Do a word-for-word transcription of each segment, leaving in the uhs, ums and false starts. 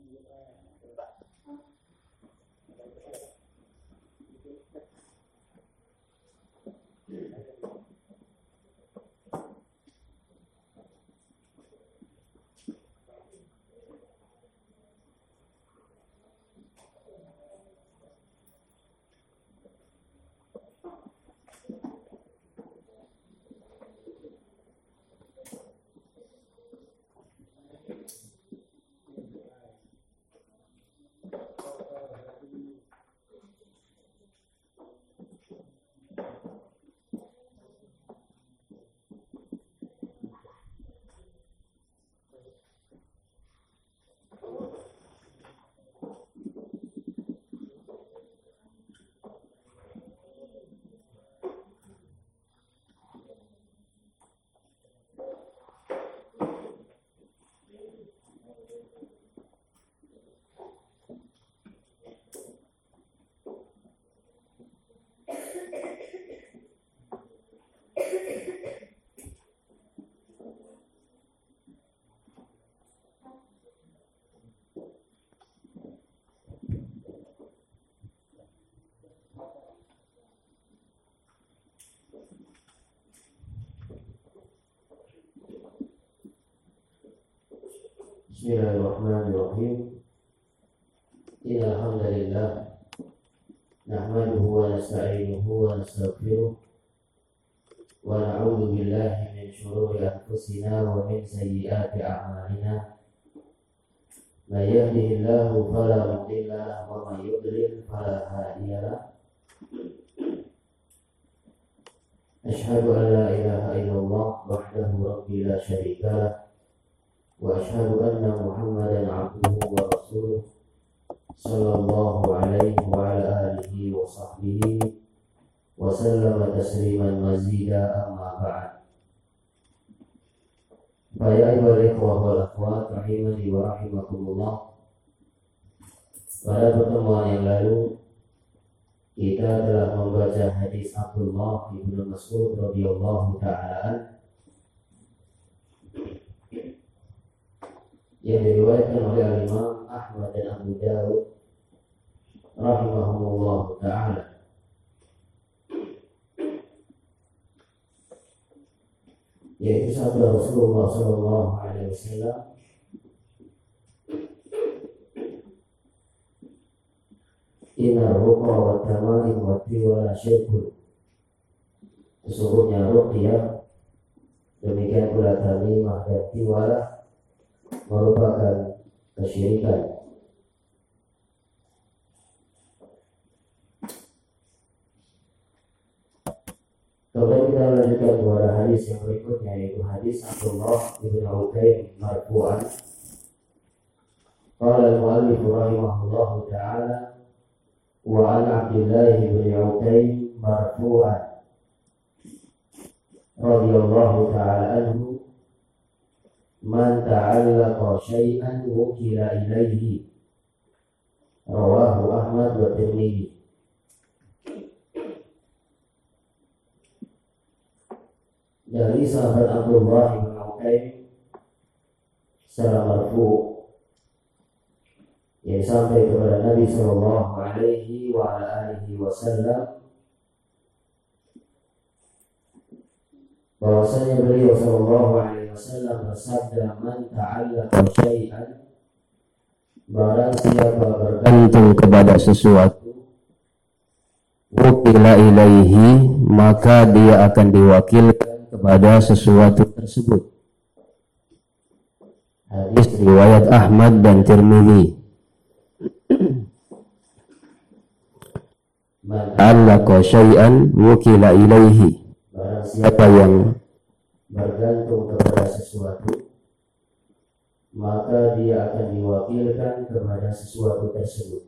Bismillahirrahmanirrahim. Innal hamdalillah nahmaduhu wa nasta'inuhu wa nastaghfiruh wa na'udzu billahi min shururi anfusina wa min sayyiati a'malina. May yahdihillahu fala mudilla lahu wa may yudlil fala hadiya lahu. Asyhadu an la ilaha illallah wahdahu rabbi la syarika lahu wa asyhadu anna Muhammadan abduhu wa rasuluh sallallahu alaihi wa ala alihi wa sahbihi wa sallama tasliman mazida, amma ba'd. Fa ya ayyuhal ikhwah wal akhwat rahimani wa rahimakumullah. Pada pertemuan yang lalu kita telah membaca hadis Abdullah bin Mas'ud radhiyallahu ta'ala yang diriwayatkan oleh Imam Ahmad dan Abu Dawud rahimahumullah ta'ala, yaitu sabda Rasulullah sallallahu alaihi wasallam, inna ruqa wa tamaim wa tiwala syirkun. Sesungguhnya ruqyah, demikian pula tamimah dan tiwala merupakan kesyirikan. Kemudian kita lanjutkan kepada hadis yang berikutnya, yaitu hadis Abdullah bin Uqaim marfu'an. Qala al-mu'allif rahimahullahu ta'ala wa an Abdullah bin Uqaim marfu'an radhiyallahu ta'ala anhu, man ta'allaqa syai'an wukila ilaihi, rawahu Ahmad wa Tirmidzi. Dari sahabat Abdullah bin Uqaim secara marfu' yang sampai kepada Nabi sallallahu alaihi wa ala alihi wasallam, bahwasanya beliau sallallahu alaihi wasallam bersabda, man ta'allaqa syai'an, barang siapa bergantung kepada sesuatu, wukila ilaihi, maka dia akan diwakilkan kepada sesuatu tersebut. Hadis riwayat Ahmad dan Tirmidzi. Man ta'allaqa syai'an wukila ilaihi, barang siapa yang bergantung kepada sesuatu, maka dia akan diwakilkan kepada sesuatu tersebut.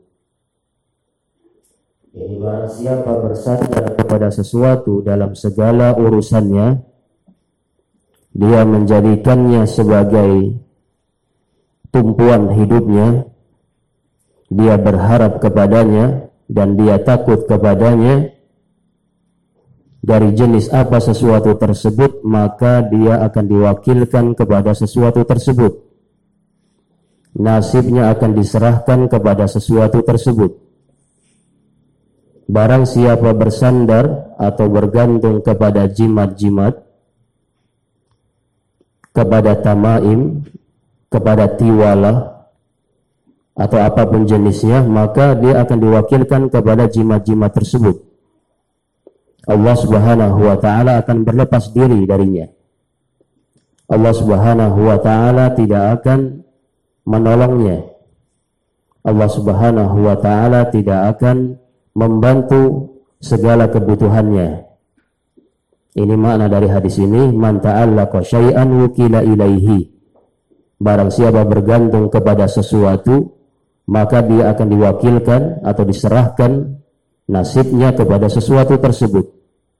Jadi barang siapa bersandar kepada sesuatu dalam segala urusannya, dia menjadikannya sebagai tumpuan hidupnya, dia berharap kepadanya dan dia takut kepadanya, dari jenis apa sesuatu tersebut, maka dia akan diwakilkan kepada sesuatu tersebut. nasibnya akan diserahkan kepada sesuatu tersebut. Barang siapa bersandar atau bergantung kepada jimat-jimat, kepada tamaim, kepada tiwalah, atau apapun jenisnya, maka dia akan diwakilkan kepada jimat-jimat tersebut. Allah Subhanahu wa ta'ala akan berlepas diri darinya. Allah Subhanahu wa ta'ala tidak akan menolongnya. Allah Subhanahu wa ta'ala tidak akan membantu segala kebutuhannya. Ini makna dari hadis ini, man ta'allaqa syai'an wukila ilaihi. Barang siapa bergantung kepada sesuatu, maka dia akan diwakilkan atau diserahkan nasibnya kepada sesuatu tersebut.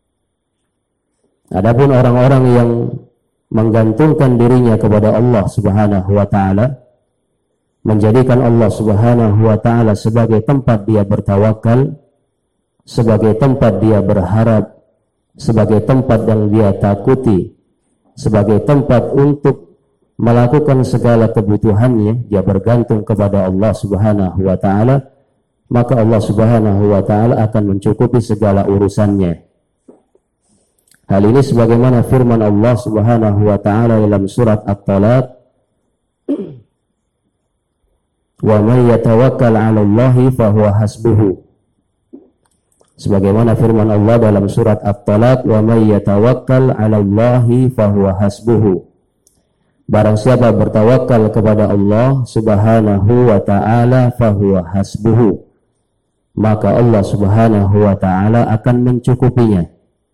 Adapun orang-orang yang menggantungkan dirinya kepada Allah Subhanahu wa ta'ala, menjadikan Allah Subhanahu wa ta'ala sebagai tempat dia bertawakal, sebagai tempat dia berharap, sebagai tempat yang dia takuti, sebagai tempat untuk melakukan segala kebutuhannya, dia bergantung kepada Allah Subhanahu wa ta'ala, maka Allah Subhanahu wa ta'ala akan mencukupi segala urusannya. Hal ini sebagaimana firman Allah Subhanahu wa ta'ala dalam surat At-Talaq, wa may yatawakkal 'ala Allahi fahuwa hasbuhu. Sebagaimana firman Allah dalam surat At-Talaq, wa may yatawakkal 'ala Allahi fahuwa hasbuhu. Barang siapa bertawakal kepada Allah Subhanahu wa ta'ala fahuwa hasbuhu, maka Allah Subhanahu wa ta'ala akan mencukupinya.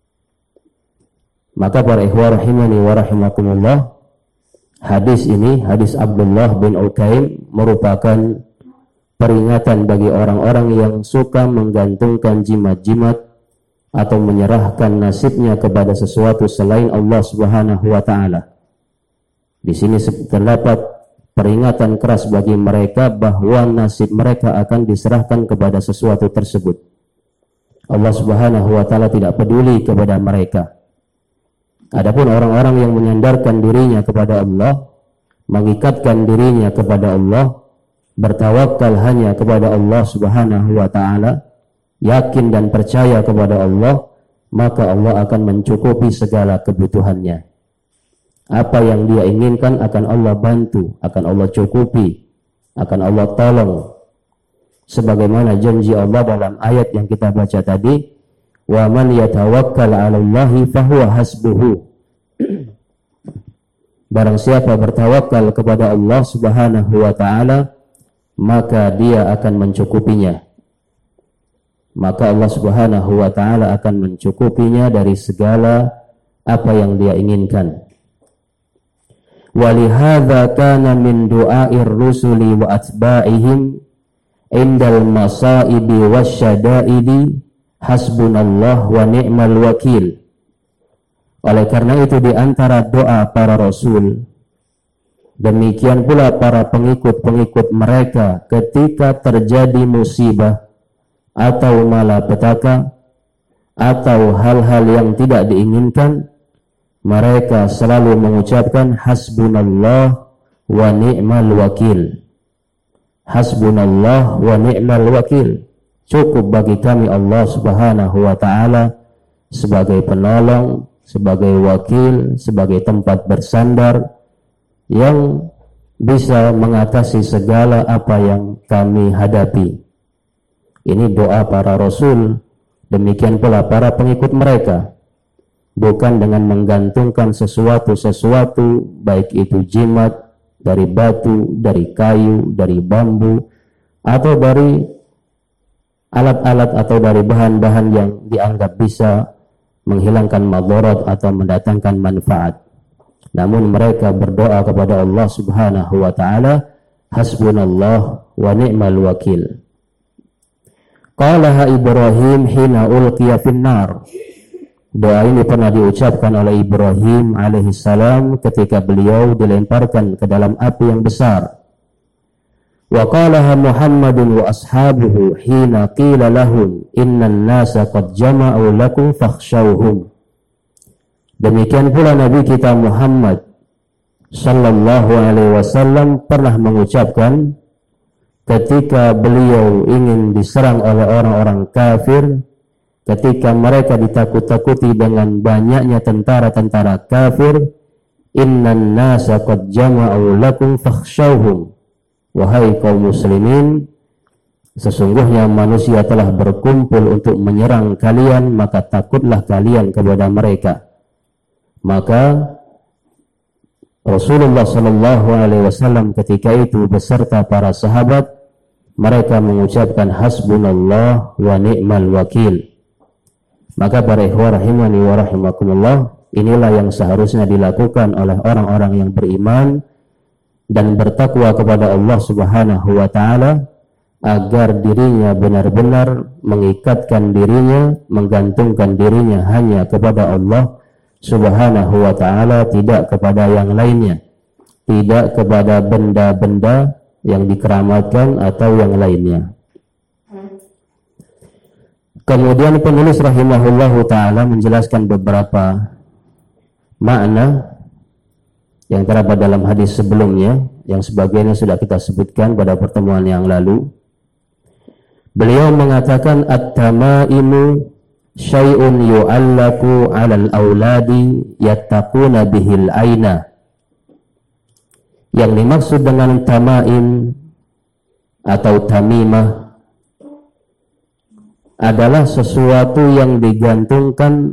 Maka para ikhwah rahimani wa rahimakumullah, hadis ini, hadis Abdullah bin Ukaim, merupakan peringatan bagi orang-orang yang suka menggantungkan jimat-jimat atau menyerahkan nasibnya kepada sesuatu selain Allah Subhanahu wa ta'ala. Di sini terdapat peringatan keras bagi mereka bahwa nasib mereka akan diserahkan kepada sesuatu tersebut. Allah Subhanahu wa ta'ala tidak peduli kepada mereka. Adapun orang-orang yang menyandarkan dirinya kepada Allah, mengikatkan dirinya kepada Allah, bertawakal hanya kepada Allah Subhanahu wa ta'ala, yakin dan percaya kepada Allah, maka Allah akan mencukupi segala kebutuhannya. Apa yang dia inginkan akan Allah bantu, akan Allah cukupi, akan Allah tolong. Sebagaimana janji Allah dalam ayat yang kita baca tadi, wa man yatawakkal 'ala Allahi fahuwa hasbuhu. Barang siapa bertawakal kepada Allah Subhanahu wa ta'ala, maka dia akan mencukupinya. Maka Allah Subhanahu wa ta'ala akan mencukupinya dari segala apa yang dia inginkan. Walihadza kana min du'air rusuli wa atba'ihim indal masaibi wasyada'idi hasbunallah wa ni'mal wakil. Oleh karena itu di antara doa para rasul, demikian pula para pengikut-pengikut mereka ketika terjadi musibah atau malapetaka atau hal-hal yang tidak diinginkan, mereka selalu mengucapkan hasbunallah wa ni'mal wakil. Hasbunallah wa ni'mal wakil. Cukup bagi kami Allah Subhanahu wa ta'ala sebagai penolong, sebagai wakil, sebagai tempat bersandar yang bisa mengatasi segala apa yang kami hadapi. Ini doa para rasul, demikian pula para pengikut mereka. Bukan dengan menggantungkan sesuatu-sesuatu, baik itu jimat, dari batu, dari kayu, dari bambu, atau dari alat-alat atau dari bahan-bahan yang dianggap bisa menghilangkan madarat atau mendatangkan manfaat. Namun mereka berdoa kepada Allah Subhanahu wa ta'ala, hasbunallah wa ni'mal wakil. Qalaha Ibrahim hina ulqiya finnar. Doa ini pernah diucapkan oleh Ibrahim alaihissalam ketika beliau dilemparkan ke dalam api yang besar. Wa qalaha Muhammadun wa ashabuhu hina qila lahum innan nasa qad jama'u lakum fakhshawhum. Demikian pula Nabi kita Muhammad Sallallahu alaihi wasallam pernah mengucapkan ketika beliau ingin diserang oleh orang-orang kafir, ketika mereka ditakut-takuti dengan banyaknya tentara-tentara kafir, innan nasa qad jama'u lakum fakhshawhum, wahai kaum muslimin, sesungguhnya manusia telah berkumpul untuk menyerang kalian, maka takutlah kalian kepada mereka. Maka Rasulullah Shallallahu Alaihi Wasallam ketika itu beserta para sahabat, mereka mengucapkan hasbunallah wa ni'mal wakil. Maka para ikhwah rahimani wa rahimakumullah, inilah yang seharusnya dilakukan oleh orang-orang yang beriman dan bertakwa kepada Allah Subhanahu wa taala, agar dirinya benar-benar mengikatkan dirinya, menggantungkan dirinya hanya kepada Allah Subhanahu wa taala, tidak kepada yang lainnya, tidak kepada benda-benda yang dikeramatkan atau yang lainnya. Kemudian penulis rahimahullahu ta'ala menjelaskan beberapa makna yang terdapat dalam hadis sebelumnya, yang sebagiannya sudah kita sebutkan pada pertemuan yang lalu. Beliau mengatakan at-tamaimu syai'un yu'allaku 'alal auladi yattaquna bihil aina. Yang dimaksud dengan tamaim atau tamimah adalah sesuatu yang digantungkan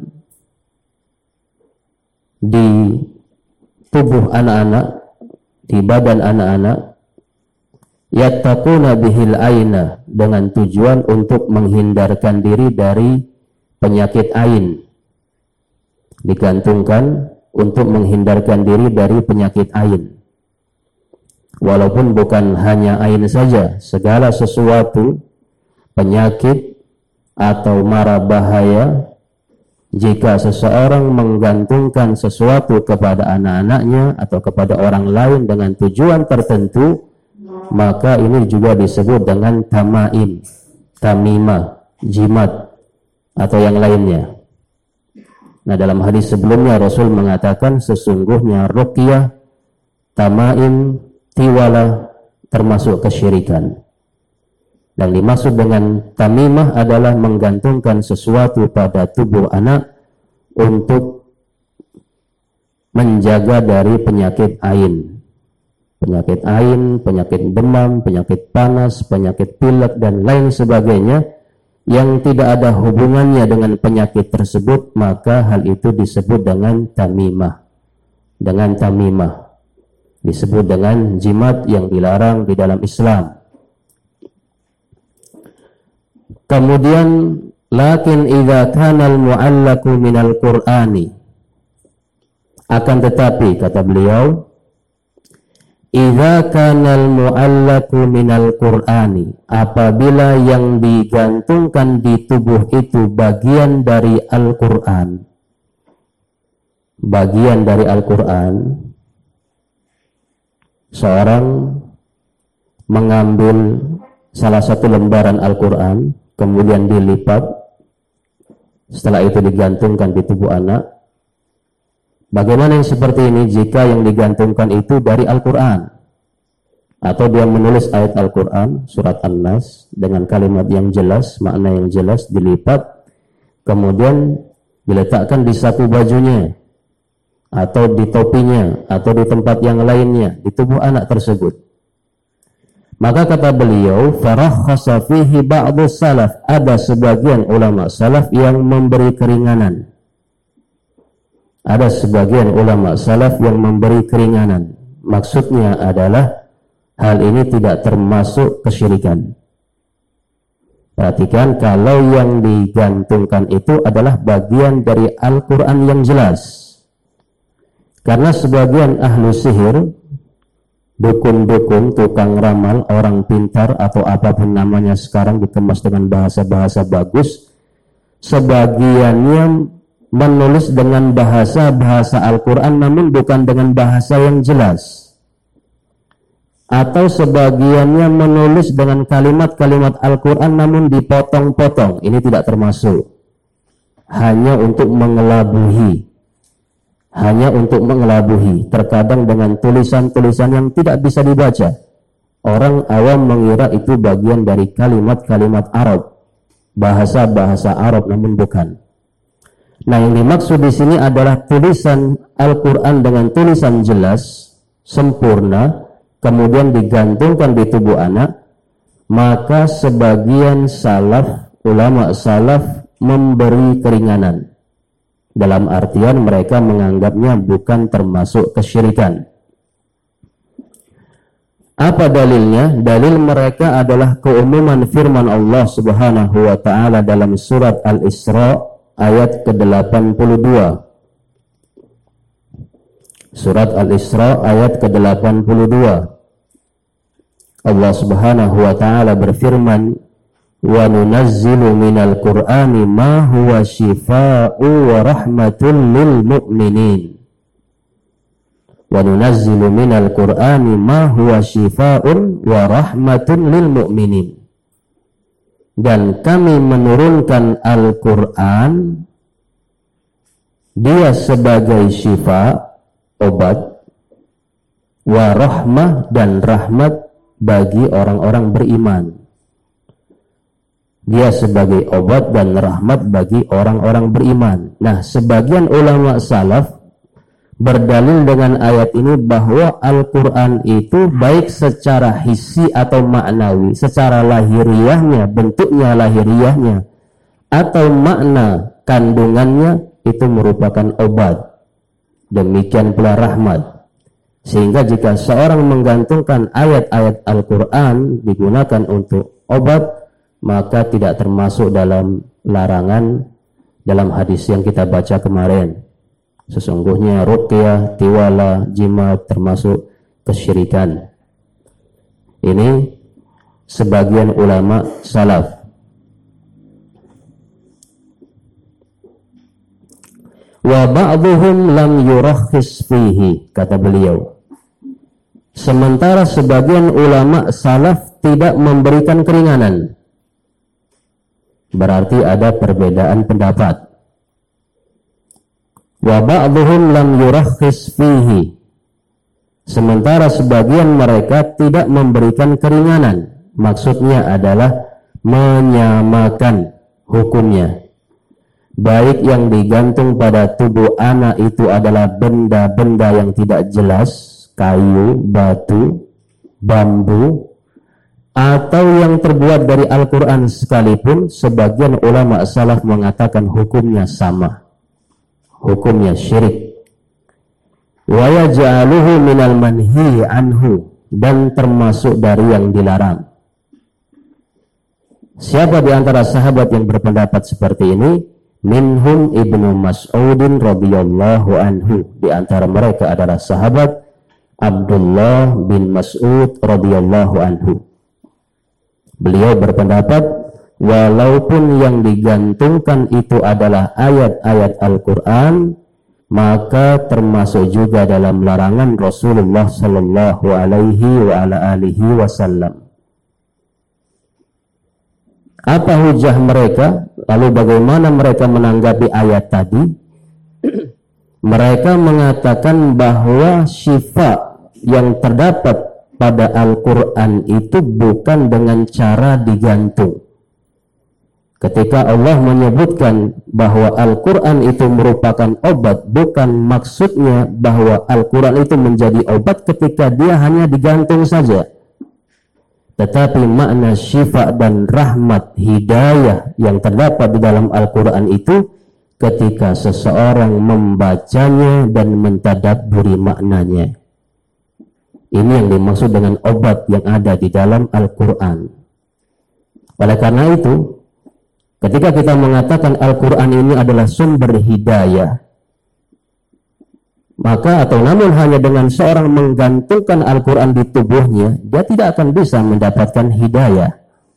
di tubuh anak-anak, di badan anak-anak, yattaquna bihil aina, dengan tujuan untuk menghindarkan diri dari penyakit ain. Digantungkan untuk menghindarkan diri dari penyakit ain. Walaupun bukan hanya ain saja, segala sesuatu penyakit atau mara bahaya, jika seseorang menggantungkan sesuatu kepada anak-anaknya atau kepada orang lain dengan tujuan tertentu, maka ini juga disebut dengan tamaim, tamimah, jimat atau yang lainnya. Nah, dalam hadis sebelumnya Rasul mengatakan sesungguhnya ruqyah, tamaim, tiwala termasuk kesyirikan. Dan dimaksud dengan tamimah adalah menggantungkan sesuatu pada tubuh anak untuk menjaga dari penyakit ain. Penyakit ain, penyakit demam, penyakit panas, penyakit pilek dan lain sebagainya yang tidak ada hubungannya dengan penyakit tersebut, maka hal itu disebut dengan tamimah. Dengan tamimah disebut dengan jimat yang dilarang di dalam Islam. Kemudian lakin idza kana al-mu'allaku minal Qur'ani, akan tetapi kata beliau, idza kana al-mu'allaku minal Qur'ani, apabila yang digantungkan di tubuh itu bagian dari Al-Qur'an, bagian dari Al-Qur'an, seorang mengambil salah satu lembaran Al-Qur'an, kemudian dilipat, setelah itu digantungkan di tubuh anak. Bagaimana yang seperti ini jika yang digantungkan itu dari Al-Quran, atau dia menulis ayat Al-Quran surat An-Nas dengan kalimat yang jelas, makna yang jelas, dilipat kemudian diletakkan di saku bajunya atau di topinya atau di tempat yang lainnya di tubuh anak tersebut. Maka kata beliau, farakhasa fihi ba'du salaf, ada sebagian ulama salaf yang memberi keringanan. Ada sebagian ulama salaf yang memberi keringanan. Maksudnya adalah hal ini tidak termasuk kesyirikan. Perhatikan, kalau yang digantungkan itu adalah bagian dari Al-Quran yang jelas. Karena sebagian ahlu sihir, dukun-dukun, tukang ramal, orang pintar atau apapun namanya sekarang dikemas dengan bahasa-bahasa bagus, sebagiannya menulis dengan bahasa-bahasa Al-Quran namun bukan dengan bahasa yang jelas, atau sebagiannya menulis dengan kalimat-kalimat Al-Quran namun dipotong-potong. Ini tidak termasuk, hanya untuk mengelabuhi, hanya untuk mengelabuhi, terkadang dengan tulisan-tulisan yang tidak bisa dibaca. Orang awam mengira itu bagian dari kalimat-kalimat Arab, bahasa-bahasa Arab, namun bukan. Nah, yang dimaksud di sini adalah tulisan Al-Quran dengan tulisan jelas, sempurna, kemudian digantungkan di tubuh anak. Maka sebagian salaf, ulama salaf memberi keringanan. Dalam artian mereka menganggapnya bukan termasuk kesyirikan. Apa dalilnya? Dalil mereka adalah keumuman firman Allah Subhanahu wa taala dalam surat Al-Isra ayat ke delapan puluh dua. Surat Al-Isra ayat ke delapan puluh dua. Allah Subhanahu wa taala berfirman, "Wa nunazzilu minal Qur'ani ma huwa shifaa'u wa rahmatun lil mu'minin." Wa nunazzilu minal Qur'ani ma huwa shifaa'un wa rahmatun lil mu'minin. Dan kami menurunkan Al-Qur'an, dia sebagai syifa, obat, wa rahmah, dan rahmat bagi orang-orang beriman. Dia sebagai obat dan rahmat bagi orang-orang beriman. Nah, sebagian ulama salaf berdalil dengan ayat ini bahwa Al-Quran itu baik secara hissi atau maknawi, secara lahiriahnya, bentuknya lahiriahnya, atau makna kandungannya itu merupakan obat. Demikian pula rahmat. Sehingga jika seorang menggantungkan ayat-ayat Al-Quran digunakan untuk obat, maka tidak termasuk dalam larangan dalam hadis yang kita baca kemarin. Sesungguhnya ruqyah, tiwala, jimat termasuk kesyirikan. Ini sebagian ulama salaf. Wa ba'dhum lam yurakhis fihi, kata beliau. Sementara sebagian ulama salaf tidak memberikan keringanan. Berarti ada perbedaan pendapat. Wa ba'dhum lam yurakhis fihi. Sementara sebagian mereka tidak memberikan keringanan. Maksudnya adalah menyamakan hukumnya. Baik yang digantung pada tubuh anak itu adalah benda-benda yang tidak jelas, kayu, batu, bambu, atau yang terbuat dari Al-Quran sekalipun, sebagian ulama salaf mengatakan hukumnya sama. Hukumnya syirik. Wa yaj'aluhu minal manhi anhu, dan termasuk dari yang dilarang. Siapa di antara sahabat yang berpendapat seperti ini? Minhum Ibnu Mas'udin radhiyallahu anhu. Di antara mereka adalah sahabat Abdullah bin Mas'ud radhiyallahu anhu. Beliau berpendapat walaupun yang digantungkan itu adalah ayat-ayat Al-Quran, maka termasuk juga dalam larangan Rasulullah sallallahu alaihi wa ala alihi wasallam. Apa hujah mereka? Lalu bagaimana mereka menanggapi ayat tadi? Mereka mengatakan bahwa syifa yang terdapat pada Al-Quran itu bukan dengan cara digantung. Ketika Allah menyebutkan bahwa Al-Quran itu merupakan obat, bukan maksudnya bahwa Al-Quran itu menjadi obat ketika dia hanya digantung saja. Tetapi makna syifa dan rahmat hidayah yang terdapat di dalam Al-Quran itu ketika seseorang membacanya dan mentadabburi maknanya. Ini yang dimaksud dengan obat yang ada di dalam Al-Quran. Oleh karena itu, ketika kita mengatakan Al-Quran ini adalah sumber hidayah, maka atau namun hanya dengan seorang menggantungkan Al-Quran di tubuhnya, dia tidak akan bisa mendapatkan hidayah.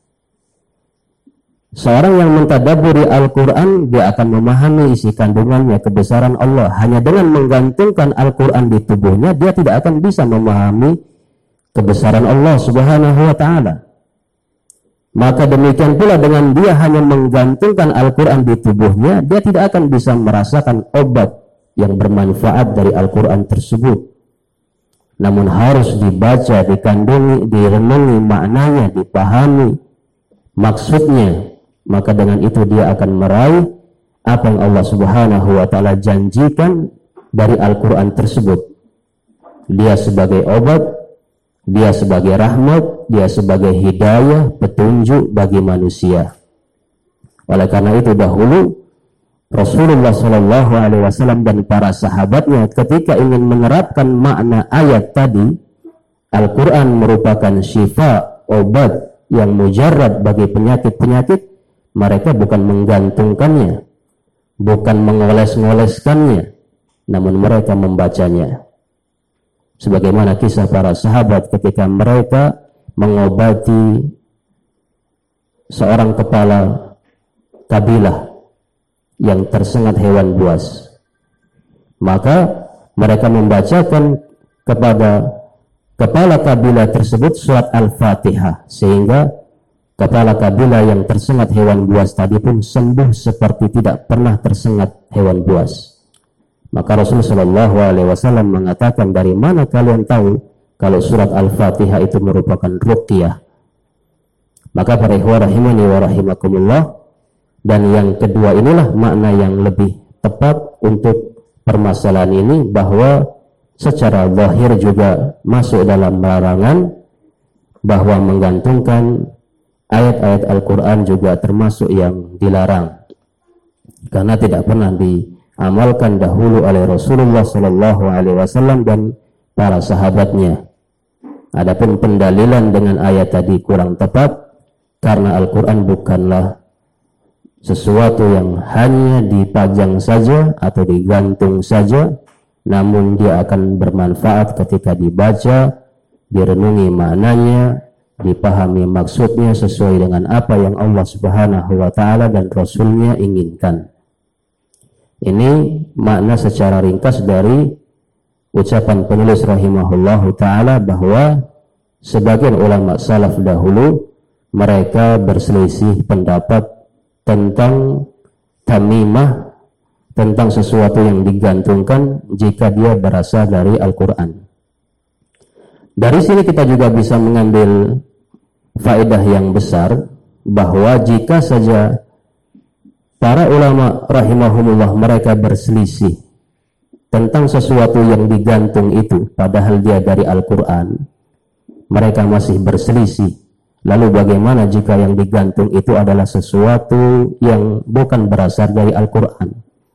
Seorang yang mentadabburi Al-Quran, dia akan memahami isi kandungannya, kebesaran Allah. Hanya dengan menggantungkan Al-Quran di tubuhnya, dia tidak akan bisa memahami kebesaran Allah Subhanahu wa ta'ala. Maka demikian pula dengan dia hanya menggantungkan Al-Quran di tubuhnya, dia tidak akan bisa merasakan obat yang bermanfaat dari Al-Quran tersebut, namun harus dibaca, dikandungi, direnungi maknanya, dipahami maksudnya, maka dengan itu dia akan meraih apa yang Allah Subhanahu wa Ta'ala janjikan dari Al-Quran tersebut. Dia sebagai obat, dia sebagai rahmat, dia sebagai hidayah, petunjuk bagi manusia. Oleh karena itu dahulu Rasulullah Shallallahu Alaihi Wasallam dan para sahabatnya ketika ingin menerapkan makna ayat tadi, Al-Quran merupakan syifa, obat yang mujarrad bagi penyakit-penyakit, mereka bukan menggantungkannya, bukan mengoles-ngoleskannya, namun mereka membacanya. Sebagaimana kisah para sahabat ketika mereka mengobati seorang kepala kabilah yang tersengat hewan buas, maka mereka membacakan kepada kepala kabilah tersebut surat Al-Fatihah, sehingga kepala kabilah yang tersengat hewan buas tadi pun sembuh seperti tidak pernah tersengat hewan buas. Maka Rasulullah Shallallahu Alaihi Wasallam mengatakan, dari mana kalian tahu kalau surat Al-Fatihah itu merupakan ruqyah? Maka para ikhwah rahimani wa rahimakumullah, dan yang kedua inilah makna yang lebih tepat untuk permasalahan ini, bahwa secara zahir juga masuk dalam larangan, bahwa menggantungkan ayat-ayat Al-Quran juga termasuk yang dilarang, karena tidak pernah diamalkan dahulu oleh Rasulullah Shallallahu Alaihi Wasallam dan para sahabatnya. Adapun pendalilan dengan ayat tadi kurang tepat, karena Al-Quran bukanlah sesuatu yang hanya dipajang saja atau digantung saja, namun dia akan bermanfaat ketika dibaca, direnungi maknanya, dipahami maksudnya sesuai dengan apa yang Allah Subhanahu wa Ta'ala dan Rasulnya inginkan. Ini makna secara ringkas dari ucapan penulis rahimahullahu ta'ala, bahwa sebagian ulama salaf dahulu mereka berselisih pendapat tentang tamimah, tentang sesuatu yang digantungkan jika dia berasal dari Al-Quran. Dari sini kita juga bisa mengambil faedah yang besar, bahwa jika saja para ulama rahimahumullah mereka berselisih tentang sesuatu yang digantung itu, padahal dia dari Al-Quran, mereka masih berselisih. Lalu bagaimana jika yang digantung itu adalah sesuatu yang bukan berasal dari Al-Quran,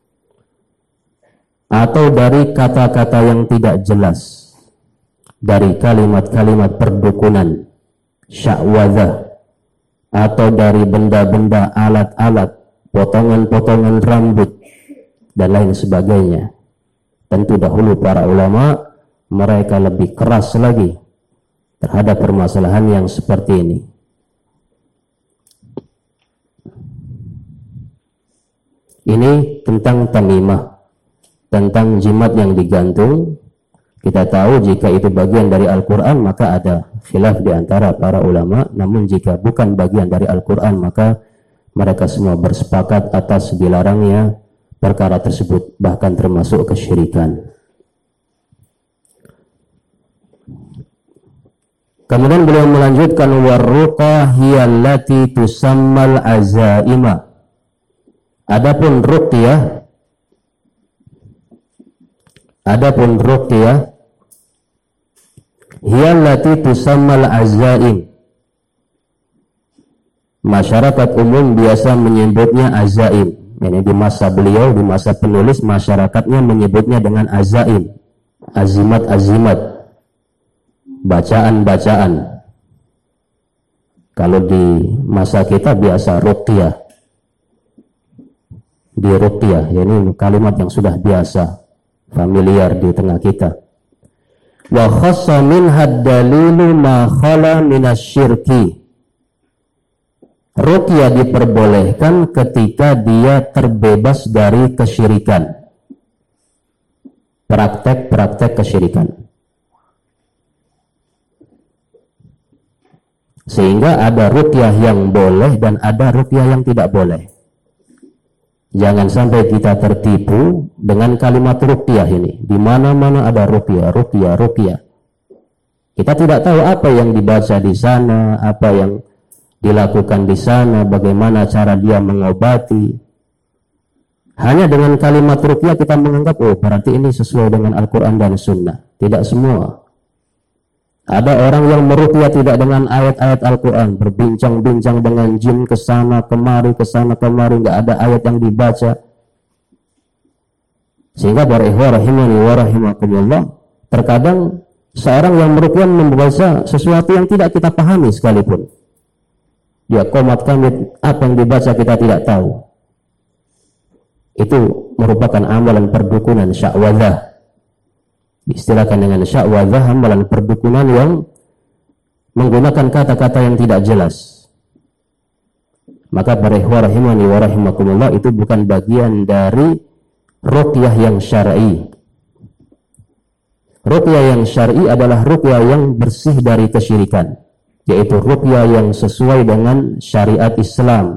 atau dari kata-kata yang tidak jelas, dari kalimat-kalimat perdukunan, sya'wadah, atau dari benda-benda alat-alat, potongan-potongan rambut, dan lain sebagainya. Tentu dahulu para ulama mereka lebih keras lagi terhadap permasalahan yang seperti ini. Ini tentang tamimah, tentang jimat yang digantung. Kita tahu jika itu bagian dari Al-Quran maka ada khilaf di antara para ulama, namun jika bukan bagian dari Al-Quran maka mereka semua bersepakat atas dilarangnya perkara tersebut, bahkan termasuk kesyirikan. Kemudian beliau melanjutkan, warruqah hiyallati tusammal azaima. Adapun ruqyah, adapun ruqyah hiyallati tusammal azaim. Masyarakat umum biasa menyebutnya azaim. Ini di masa beliau, di masa penulis, masyarakatnya menyebutnya dengan azaim, azimat-azimat, bacaan-bacaan. Kalau di masa kita biasa ruqyah, di ruqyah, ini kalimat yang sudah biasa, familiar di tengah kita. Wa khassa minha ad-dalilu ma khala minasyirki. Ruqyah diperbolehkan ketika dia terbebas dari kesyirikan, praktek-praktek kesyirikan. Sehingga ada ruqyah yang boleh dan ada ruqyah yang tidak boleh. Jangan sampai kita tertipu dengan kalimat ruqyah ini. Di mana-mana ada ruqyah, ruqyah, ruqyah. Kita tidak tahu apa yang dibaca di sana, apa yang dilakukan di sana, bagaimana cara dia mengobati. Hanya dengan kalimat ruqyah kita menganggap, oh berarti ini sesuai dengan Al-Quran dan Sunnah. Tidak semua. Ada orang yang meruqyah tidak dengan ayat-ayat Al-Quran, berbincang-bincang dengan jin kesana kemari, kesana kemari, nggak ada ayat yang dibaca. Sehingga para ikhwah rahimani wa rahimakumullah, terkadang seorang yang meruqyah membaca sesuatu yang tidak kita pahami sekalipun. Dia qomat kamit, apa yang dibaca kita tidak tahu. Itu merupakan amalan perdukunan sya'wadah. Diistilahkan dengan sya'wadah, amalan perdukunan yang menggunakan kata-kata yang tidak jelas. Maka para ikhwah rahimani wa rahimakumullah, itu bukan bagian dari ruqyah yang syar'i. Ruqyah yang syar'i adalah ruqyah yang bersih dari kesyirikan, yaitu ruqyah yang sesuai dengan syariat Islam.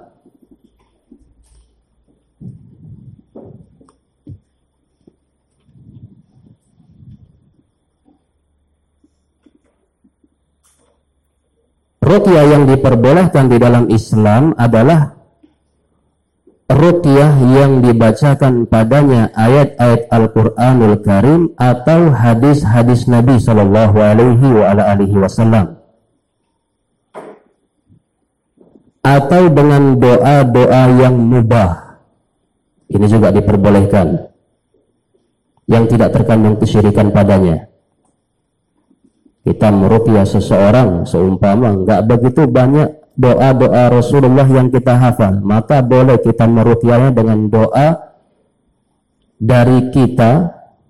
Ruqyah yang diperbolehkan di dalam Islam adalah ruqyah yang dibacakan padanya ayat-ayat Al-Quranul Karim atau hadis-hadis Nabi Sallallahu Alaihi Wasallam, atau dengan doa-doa yang mubah. Ini juga diperbolehkan, yang tidak terkandung kesyirikan padanya. Kita meruqyah seseorang, seumpama nggak begitu banyak doa-doa Rasulullah yang kita hafal, maka boleh kita meruqyahnya dengan doa dari kita,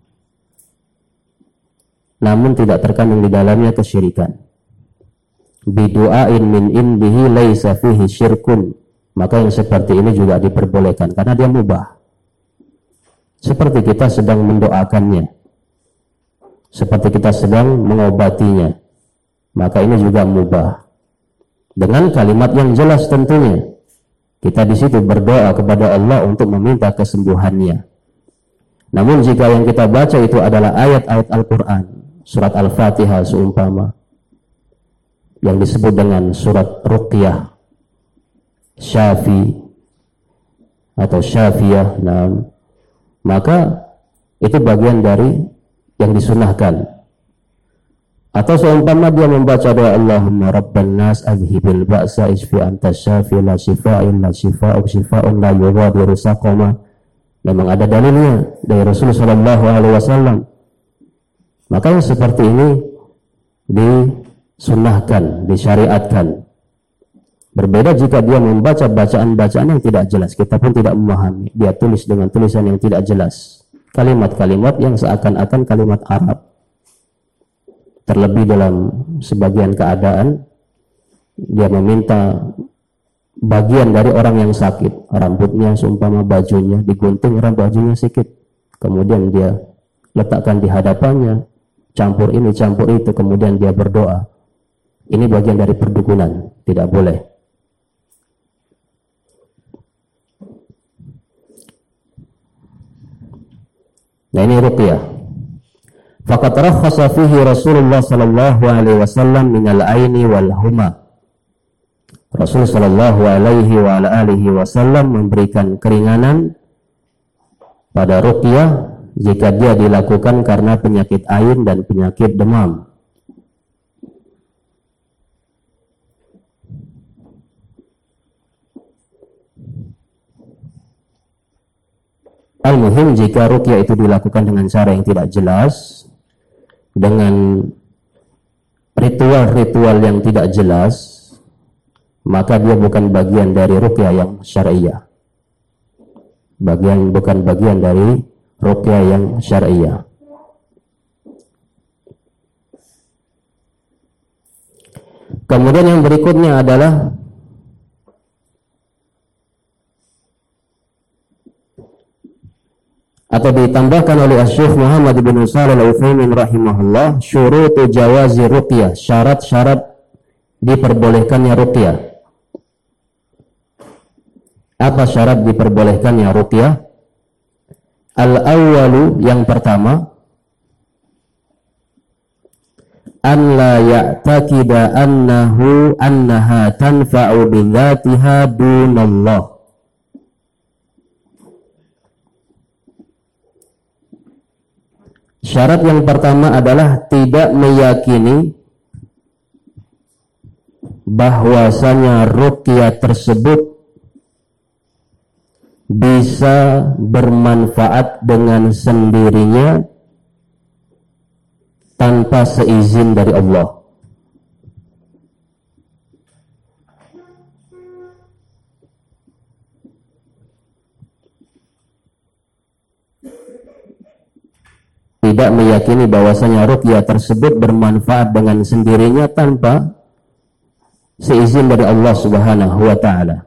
namun tidak terkandung di dalamnya kesyirikan. Bidu'ain min indihi laisa fihi syirkun. Maka yang seperti ini juga diperbolehkan karena dia mubah. Seperti kita sedang mendoakannya, seperti kita sedang mengobatinya, maka ini juga mubah. Dengan kalimat yang jelas tentunya. Kita di situ berdoa kepada Allah untuk meminta kesembuhannya. Namun jika yang kita baca itu adalah ayat-ayat Al-Quran, surat Al-Fatihah seumpama, yang disebut dengan surat Ruqyah, Syafi atau Syafiyah, nah, maka itu bagian dari yang disunahkan. Atau seumpama dia membaca doa Allahumma rabban nas adhibil ba'sa isfi anta syafi la shifa'in la shifa'u shifa'un la yughadiru saqama. Memang ada dalilnya dari Rasulullah sallallahu alaihi wasallam. Maka yang seperti ini disunahkan, disyariatkan. Berbeda jika dia membaca bacaan-bacaan yang tidak jelas, kita pun tidak memahami. Dia tulis dengan tulisan yang tidak jelas, kalimat-kalimat yang seakan-akan kalimat Arab. Terlebih dalam sebagian keadaan dia meminta bagian dari orang yang sakit, rambutnya seumpama bajunya digunting, rambut bajunya sedikit, kemudian dia letakkan di hadapannya, campur ini campur itu, kemudian dia berdoa. Ini bagian dari perdukunan, tidak boleh. Nah, ini ruqyah. Faqad rakhasa fihi Rasulullah sallallahu alaihi wasallam min al-aini wal huma. Rasul sallallahu alaihi wa alihi wasallam memberikan keringanan pada ruqyah jika dia dilakukan karena penyakit ain dan penyakit demam. Al-muhim, jika ruqyah itu dilakukan dengan cara yang tidak jelas, dengan ritual-ritual yang tidak jelas, maka dia bukan bagian dari ruqyah yang syariah. Bagian bukan bagian dari ruqyah yang syariah. Kemudian yang berikutnya adalah atau ditambahkan oleh Syekh Muhammad bin Shalih Al-Utsaimin rahimahullah, syurutu jawazi ruqyah, syarat-syarat diperbolehkannya ruqyah. Apa syarat diperbolehkannya ruqyah? Al-awwalu, yang pertama, an la ya'taqida annahu annaha tanfa'u bidzatiha dunallah. Syarat yang pertama adalah tidak meyakini bahwasanya ruqyah tersebut bisa bermanfaat dengan sendirinya tanpa seizin dari Allah. Tidak meyakini bahwasanya ruqyah tersebut bermanfaat dengan sendirinya tanpa seizin dari Allah Subhanahu wa taala.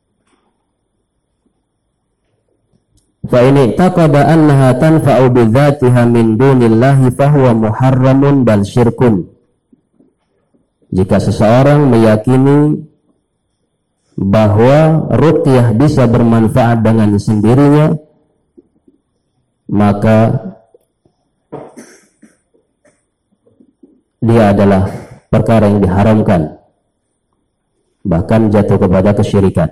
Fa in taqada annaha tanfa'u bidzatiha min dunillahi fahuwa muharramun bal syirkun. Jika seseorang meyakini bahwa ruqyah bisa bermanfaat dengan sendirinya, maka dia adalah perkara yang diharamkan, bahkan jatuh kepada kesyirikan.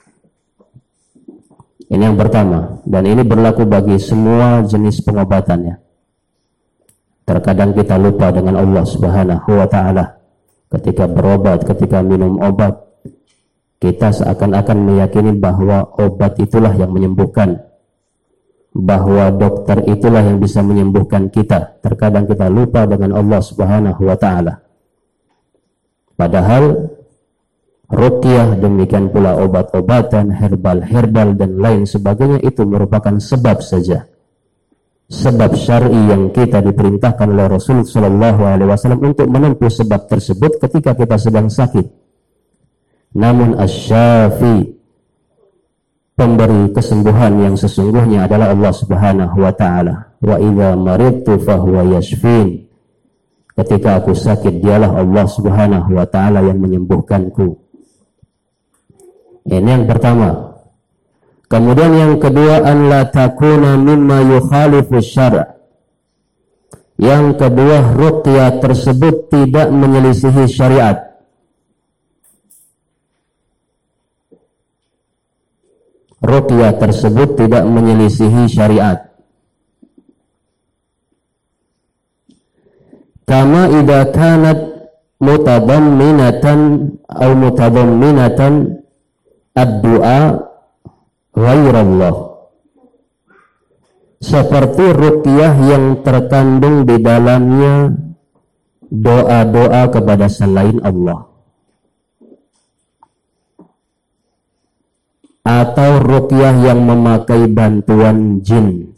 Ini yang pertama, dan ini berlaku bagi semua jenis pengobatannya. Terkadang kita lupa dengan Allah Subhanahu wa taala ketika berobat, ketika minum obat. Kita seakan-akan meyakini bahwa obat itulah yang menyembuhkan, bahwa dokter itulah yang bisa menyembuhkan kita. Terkadang kita lupa dengan Allah Subhanahu wa taala. Padahal ruqyah, demikian pula obat-obatan, herbal-herbal dan lain sebagainya itu merupakan sebab saja. Sebab syar'i yang kita diperintahkan oleh Rasulullah shallallahu alaihi wasallam untuk menempuh sebab tersebut ketika kita sedang sakit. Namun asy-syafi, pemberi kesembuhan yang sesungguhnya adalah Allah Subhanahu wa taala. Wa idza maridtu fahuwa yashfin. Ketika aku sakit, dialah Allah Subhanahu wa taala yang menyembuhkanku. Ini yang pertama. Kemudian yang kedua, an la takuna mimma yukhalifu syara'. Yang kedua, ruqyah tersebut tidak menyelisihi syariat. Ruqyah tersebut tidak menyelisihi syariat. Kama idza kanat mutadamminatan aw mutadamminatan ad-du'a ghairallah. Seperti ruqyah yang terkandung di dalamnya doa-doa kepada selain Allah, atau ruqyah yang memakai bantuan jin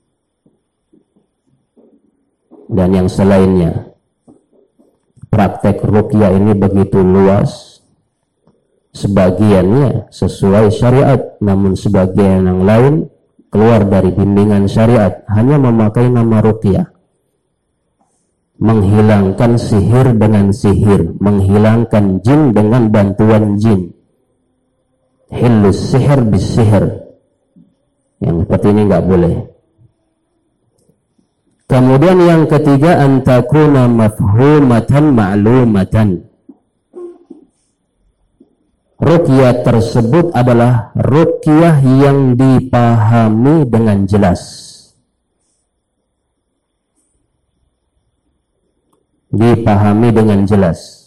dan yang selainnya. Praktek ruqyah ini begitu luas. Sebagiannya sesuai syariat, namun sebagian yang lain keluar dari bimbingan syariat, hanya memakai nama ruqyah. Menghilangkan sihir dengan sihir, menghilangkan jin dengan bantuan jin. Hillus sihir bis sihir. Yang seperti ini enggak boleh. Kemudian yang ketiga, antakuna mafhumatan ma'lumatan. Ruqyah tersebut adalah ruqyah yang dipahami dengan jelas. Dipahami dengan jelas.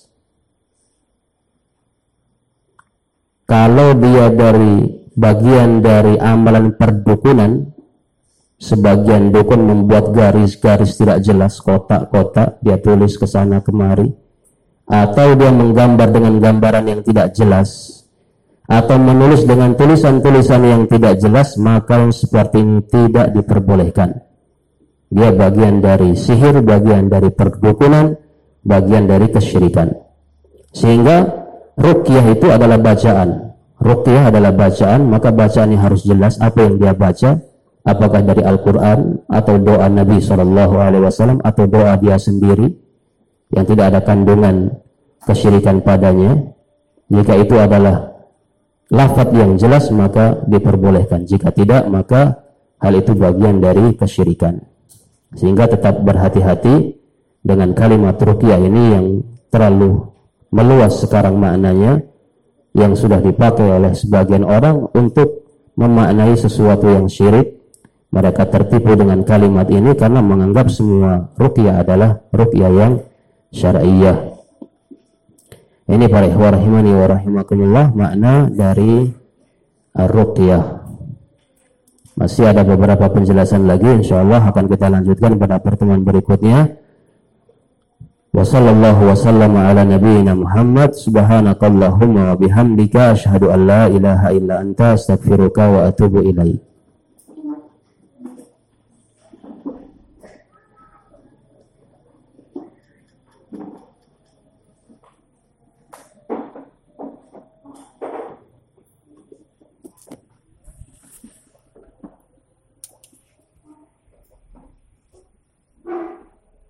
Kalau dia dari bagian dari amalan perdukunan, sebagian dukun membuat garis-garis tidak jelas, kotak-kotak, dia tulis ke sana kemari, atau dia menggambar dengan gambaran yang tidak jelas, atau menulis dengan tulisan-tulisan yang tidak jelas, maka seperti ini tidak diperbolehkan. Dia bagian dari sihir, bagian dari perdukunan, bagian dari kesyirikan. Sehingga ruqyah itu adalah bacaan. Ruqyah adalah bacaan, maka bacaannya harus jelas apa yang dia baca, apakah dari Al-Quran atau doa Nabi shallallahu alaihi wasallam atau doa dia sendiri yang tidak ada kandungan kesyirikan padanya. Jika itu adalah lafaz yang jelas maka diperbolehkan. Jika tidak maka hal itu bagian dari kesyirikan. Sehingga tetap berhati-hati dengan kalimat ruqyah ini yang terlalu meluas sekarang maknanya, yang sudah dipakai oleh sebagian orang untuk memaknai sesuatu yang syirik. Mereka tertipu dengan kalimat ini karena menganggap semua ruqyah adalah ruqyah yang syar'iyyah. Ini para ikhwah rahimani wa rahimakumullah makna dari ar-ruqyah. Masih ada beberapa penjelasan lagi, insyaallah akan kita lanjutkan pada pertemuan berikutnya. Wa sallallahu wa sallama ala nabiyyina Muhammad, subhanakallahumma wa bihamdika asyhadu an la ilaha illa anta astaghfiruka wa atubu ilaik.